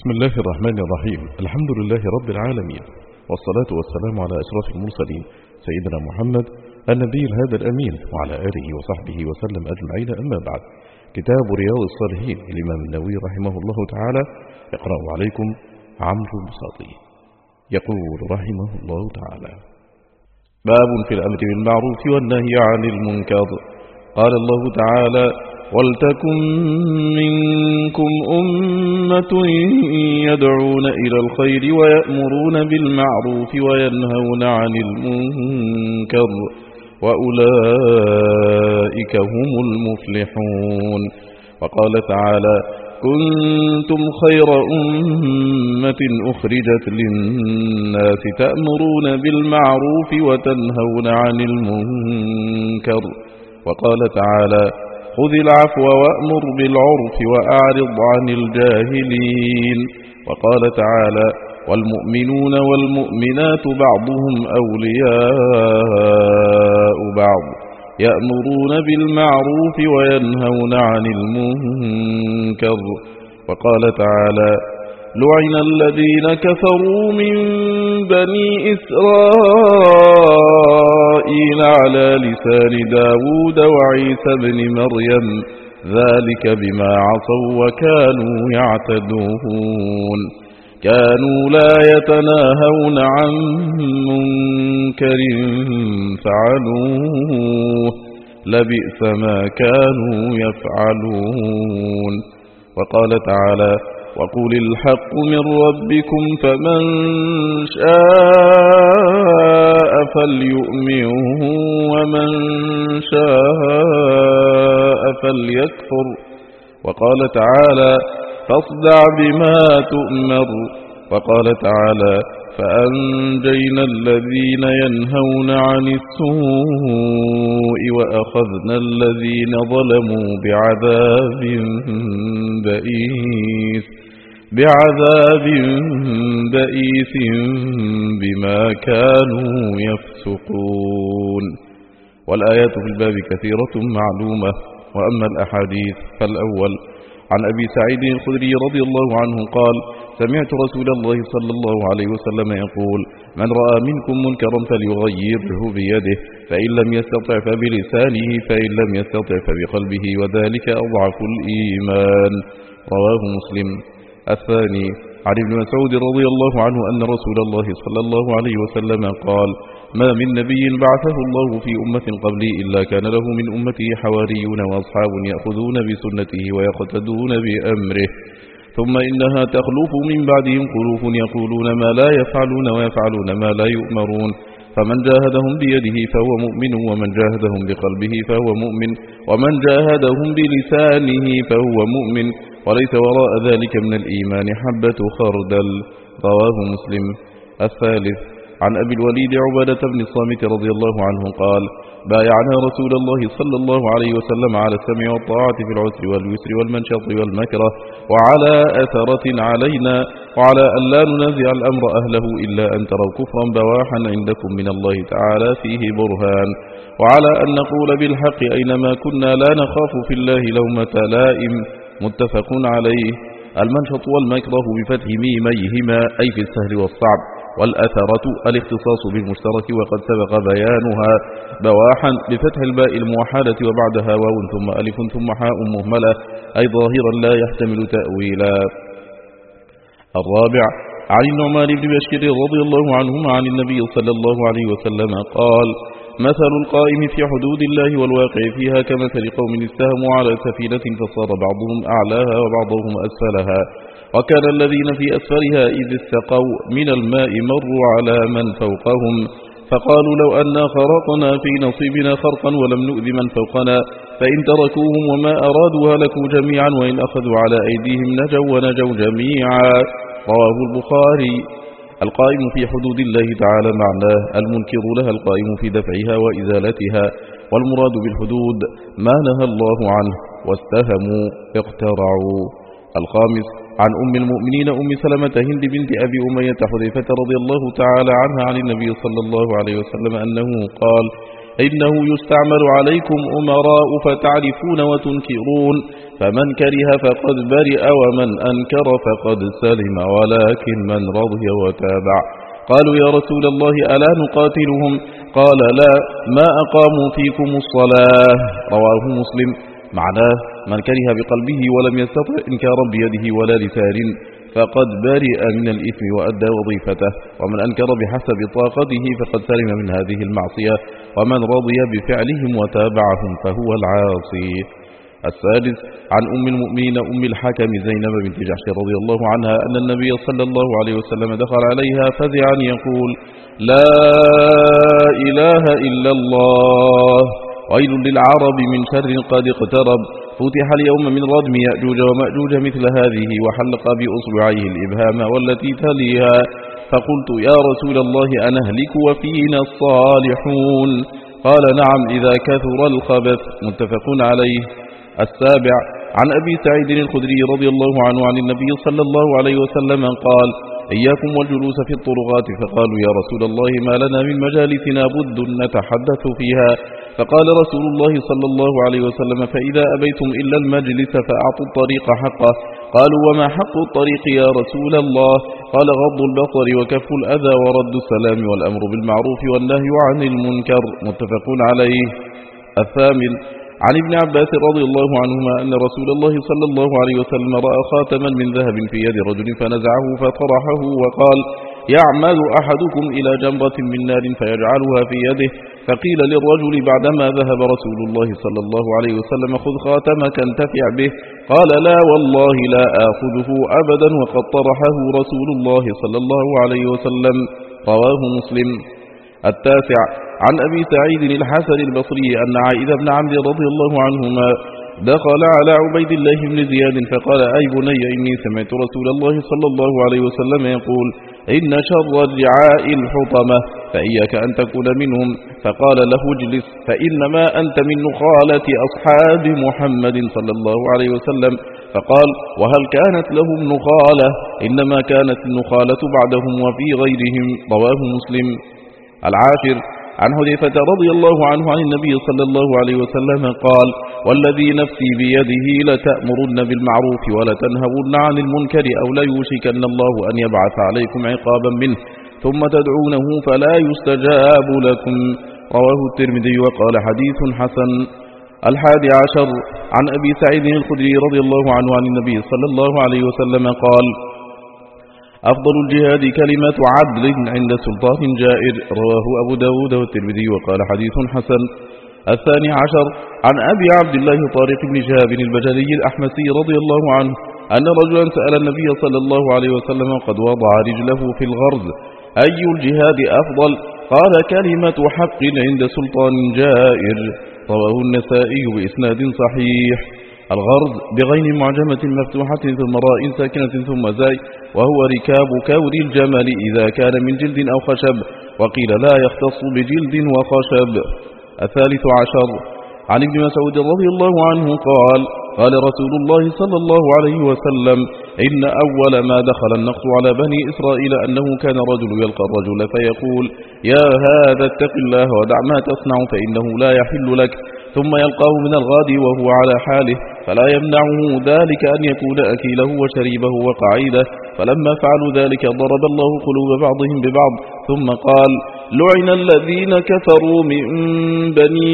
بسم الله الرحمن الرحيم. الحمد لله رب العالمين، والصلاة والسلام على أشرف المرسلين سيدنا محمد النبي الهادي الأمين وعلى آله وصحبه وسلم أجمعين. أما بعد، كتاب رياض الصالحين الإمام النووي رحمه الله تعالى يقرأ عليكم عمرو البساطي. يقول رحمه الله تعالى: باب في الأمر بالمعروف والنهي عن المنكر. قال الله تعالى: ولتكن منكم أمة يدعون إلى الخير ويأمرون بالمعروف وينهون عن المنكر وأولئك هم المفلحون. وقال تعالى: كنتم خير أمة أخرجت للناس تأمرون بالمعروف وتنهون عن المنكر. وقال تعالى: خذ العفو وأمر بالعرف وأعرض عن الجاهلين. وقال تعالى: والمؤمنون والمؤمنات بعضهم أولياء بعض يأمرون بالمعروف وينهون عن المنكر. وقال تعالى: لعن الذين كفروا من بني إسرائيل على لسان داود وعيسى بن مريم ذلك بما عصوا وكانوا يعتدون. كانوا لا يتناهون عن منكر فعلوه لبئس ما كانوا يفعلون. وقال تعالى: وقل الحق من ربكم فمن شاء فليؤمن ومن شاء فليكفر. وقال تعالى: فاصدع بما تؤمر. وقال تعالى: فأنجينا الذين ينهون عن السوء وأخذنا الذين ظلموا بعذاب بئيس بما كانوا يفسقون. والآيات في الباب كثيرة معلومة، وأما الأحاديث فالأول عن أبي سعيد الخدري رضي الله عنه قال: سمعت رسول الله صلى الله عليه وسلم يقول: من رأى منكم منكرا فليغيره بيده، فإن لم يستطع فبلسانه، فإن لم يستطع فبقلبه، وذلك أضعف الإيمان. رواه مسلم. الثاني عن ابن مسعود رضي الله عنه أن رسول الله صلى الله عليه وسلم قال: ما من نبي بعثه الله في أمة قبلي إلا كان له من أمته حواريون وأصحاب يأخذون بسنته ويقتدون بأمره، ثم إنها تخلف من بعدهم خلوف يقولون ما لا يفعلون ويفعلون ما لا يؤمرون، فمن جاهدهم بيده فهو مؤمن، ومن جاهدهم بقلبه فهو مؤمن، ومن جاهدهم بلسانه فهو مؤمن، وليس وراء ذلك من الإيمان حبة خردل. رواه مسلم. الثالث عن أبي الوليد عبادة بن الصامت رضي الله عنه قال: بايعنا رسول الله صلى الله عليه وسلم على السمع والطاعة في العسر واليسر والمنشط والمكره، وعلى أثرة علينا، وعلى أن لا ننازع الأمر أهله إلا أن تروا كفرا بواحا عندكم من الله تعالى فيه برهان، وعلى أن نقول بالحق أينما كنا لا نخاف في الله لومة لائم. متفق عليه. المنشط والمكره بفتح ميميهما أي في السهل والصعب، والأثرة الاختصاص بالمشترك وقد سبق بيانها. بواحا بفتح الباء الموحدة وبعدها واو ثم ألف ثم حاء مهملة أي ظاهرا لا يحتمل تأويلا. الرابع عن النعمان بن بشير رضي الله عنهما عن النبي صلى الله عليه وسلم قال: مثل القائم في حدود الله والواقع فيها كمثل قوم استهموا على سفينة فصار بعضهم أعلاها وبعضهم أسفلها، وكان الذين في أسفلها إذ استقوا من الماء مروا على من فوقهم فقالوا لو أنا خرقنا في نصيبنا خرقا ولم نؤذ من فوقنا، فإن تركوهم وما أرادوا هلكوا جميعا، وإن أخذوا على أيديهم نجوا ونجوا جميعا. رواه البخاري. القائم في حدود الله تعالى معناه المنكر لها القائم في دفعها وإزالتها، والمراد بالحدود ما نهى الله عنه، واستهموا اقترعوا. الخامس عن أم المؤمنين أم سلمة هند بنت أبي أمية حذيفة رضي الله تعالى عنها عن النبي صلى الله عليه وسلم أنه قال: إنه يستعمل عليكم أمراء فتعرفون وتنكرون، فمن كره فقد برئ ومن أنكر فقد سلم، ولكن من رضي وتابع. قالوا يا رسول الله ألا نقاتلهم؟ قال لا، ما أقاموا فيكم الصلاة. رواه مسلم. معناه من كره بقلبه ولم يستطع إنكارا بيده ولا لسان فقد برئ من الإثم وأدى وظيفته، ومن أنكر بحسب طاقته فقد سلم من هذه المعصية، ومن رضي بفعلهم وتابعهم فهو العاصي. السادس عن أم المؤمنين أم الحكم زينب بنت جحش رضي الله عنها أن النبي صلى الله عليه وسلم دخل عليها فزعا يقول لا إله إلا الله، ويل للعرب من شر قد اقترب، فتح اليوم من ردم يأجوج ومأجوج مثل هذه، وحلق بأصبعيه الإبهام والتي تليها، فقلت يا رسول الله أنهلك وفينا الصالحون؟ قال نعم إذا كثر الخبث. متفق عليه. السابع عن أبي سعيد الخدري رضي الله عنه عن النبي صلى الله عليه وسلم قال إياكم والجلوس في الطرقات، فقالوا يا رسول الله ما لنا من مجالسنا بد نتحدث فيها، فقال رسول الله صلى الله عليه وسلم فإذا أبيتم إلا المجلس فأعطوا الطريق حقه. قالوا وما حق الطريق يا رسول الله؟ قال غض البصر وكف الأذى ورد السلام والأمر بالمعروف والنهي عن المنكر. متفق عليه. الثامن عن ابن عباس رضي الله عنهما أن رسول الله صلى الله عليه وسلم رأى خاتما من ذهب في يد رجل فنزعه فطرحه وقال يعمد أحدكم إلى جمرة من نار فيجعلها في يده، فقيل للرجل بعدما ذهب رسول الله صلى الله عليه وسلم خذ خاتمك انتفع به، قال لا والله لا آخذه أبدا وقد طرحه رسول الله صلى الله عليه وسلم. رواه مسلم. التاسع عن أبي سعيد الحسن البصري أن عائذ بن عمرو رضي الله عنهما دخل على عبيد الله بن زياد فقال أي بني إني سمعت رسول الله صلى الله عليه وسلم يقول إن شر الرعاء الحطمة، فإياك أن تكون منهم، فقال له اجلس فإنما أنت من نخالة أصحاب محمد صلى الله عليه وسلم، فقال وهل كانت لهم نخالة؟ إنما كانت النخالة بعدهم وفي غيرهم. رواه مسلم. العاشر عن حذيفة رضي الله عنه عن النبي صلى الله عليه وسلم قال والذي نفسي بيده لتأمرن بالمعروف ولتنهون عن المنكر أو ليوشكن الله أن يبعث عليكم عقابا منه ثم تدعونه فلا يستجاب لكم. رواه الترمذي وقال حديث حسن. الحادي عشر عن أبي سعيد الخدري رضي الله عنه عن النبي صلى الله عليه وسلم قال أفضل الجهاد كلمة عدل عند سلطان جائر. رواه أبو داود والترمذي وقال حديث حسن. الثاني عشر عن أبي عبد الله طارق بن شهاب البجلي الأحمسي رضي الله عنه أن رجلا سأل النبي صلى الله عليه وسلم قد وضع رجله في الغرز أي الجهاد أفضل؟ قال كلمة حق عند سلطان جائر. رواه النسائي بإسناد صحيح. الغرز بغين معجمة مفتوحة ثم راء ساكنة ثم زاي، وهو ركاب كور الجمل إذا كان من جلد أو خشب، وقيل لا يختص بجلد وخشب. الثالث عشر عن ابن مسعود رضي الله عنه قال قال رسول الله صلى الله عليه وسلم إن أول ما دخل النقص على بني إسرائيل أنه كان رجل يلقى الرجل فيقول يا هذا اتق الله ودع ما تصنع فإنه لا يحل لك، ثم يلقاه من الغد وهو على حاله فلا يمنعه ذلك أن يكون أكيله وشريبه وقعيده، فلما فعلوا ذلك ضرب الله قلوب بعضهم ببعض، ثم قال لعن الذين كفروا من بني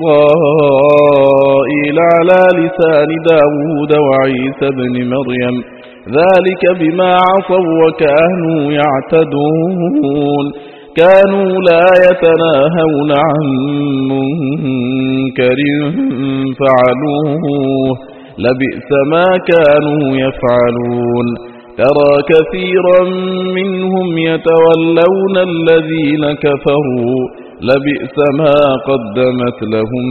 إسرائيل على لسان داود وعيسى بن مريم ذلك بما عصوا وكانوا يعتدون كانوا لا يتناهون عن منكر فعلوه لبئس ما كانوا يفعلون ترى كثيرا منهم يتولون الذين كفروا لبئس ما قدمت لهم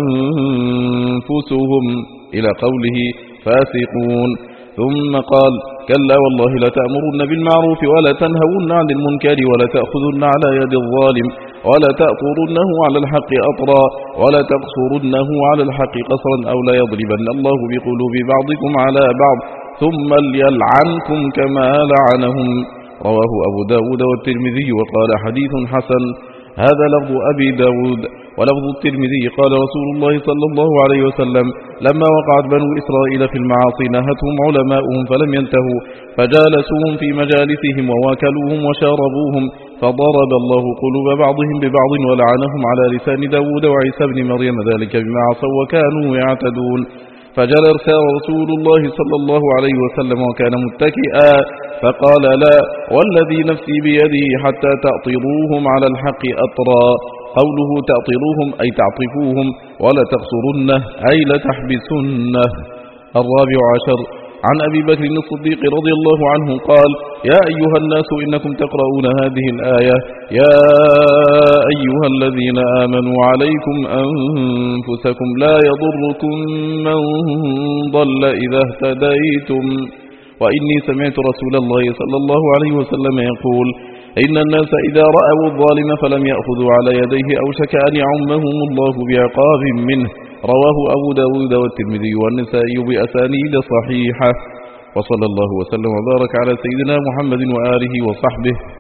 أنفسهم إلى قوله فاسقون. ثم قال كلا والله لتأمرن بالمعروف ولا تنهون عن المنكر ولا تأخذن على يد الظالم ولا تأطرنه على الحق أطرا ولا تقصرنه على الحق قصرا أو لا يضربن الله بقلوب بعضكم على بعض ثم ليلعنكم كما لعنهم. رواه أبو داود والترمذي وقال حديث حسن. هذا لفظ أبي داود. ولفظ الترمذي قال رسول الله صلى الله عليه وسلم لما وقعت بنو إسرائيل في المعاصي نهتهم علماؤهم فلم ينتهوا فجالسوهم في مجالسهم وواكلوهم وشاربوهم فضرب الله قلوب بعضهم ببعض ولعنهم على لسان داود وعيسى بن مريم ذلك بما عصوا وكانوا يعتدون. فجلس رسول الله صلى الله عليه وسلم وكان متكئا فقال لا والذي نفسي بيده حتى تأطروهم على الحق أطرا. قوله تأطروهم أي تعطفوهم ولا تقصرنه أي لتحبسنه. الرابع عشر عن أبي بكر الصديق رضي الله عنه قال يا أيها الناس إنكم تقرؤون هذه الآية يا أيها الذين آمنوا عليكم أنفسكم لا يضركم من ضل إذا اهتديتم وإني سمعت رسول الله صلى الله عليه وسلم يقول إن الناس إذا رأوا الظالم فلم يأخذوا على يديه أوشك أن يعمهم الله بعقاب منه. رواه أبو داود والترمذي والنسائي بأسانيد صحيحة. وصلى الله وسلم وبارك على سيدنا محمد وآله وصحبه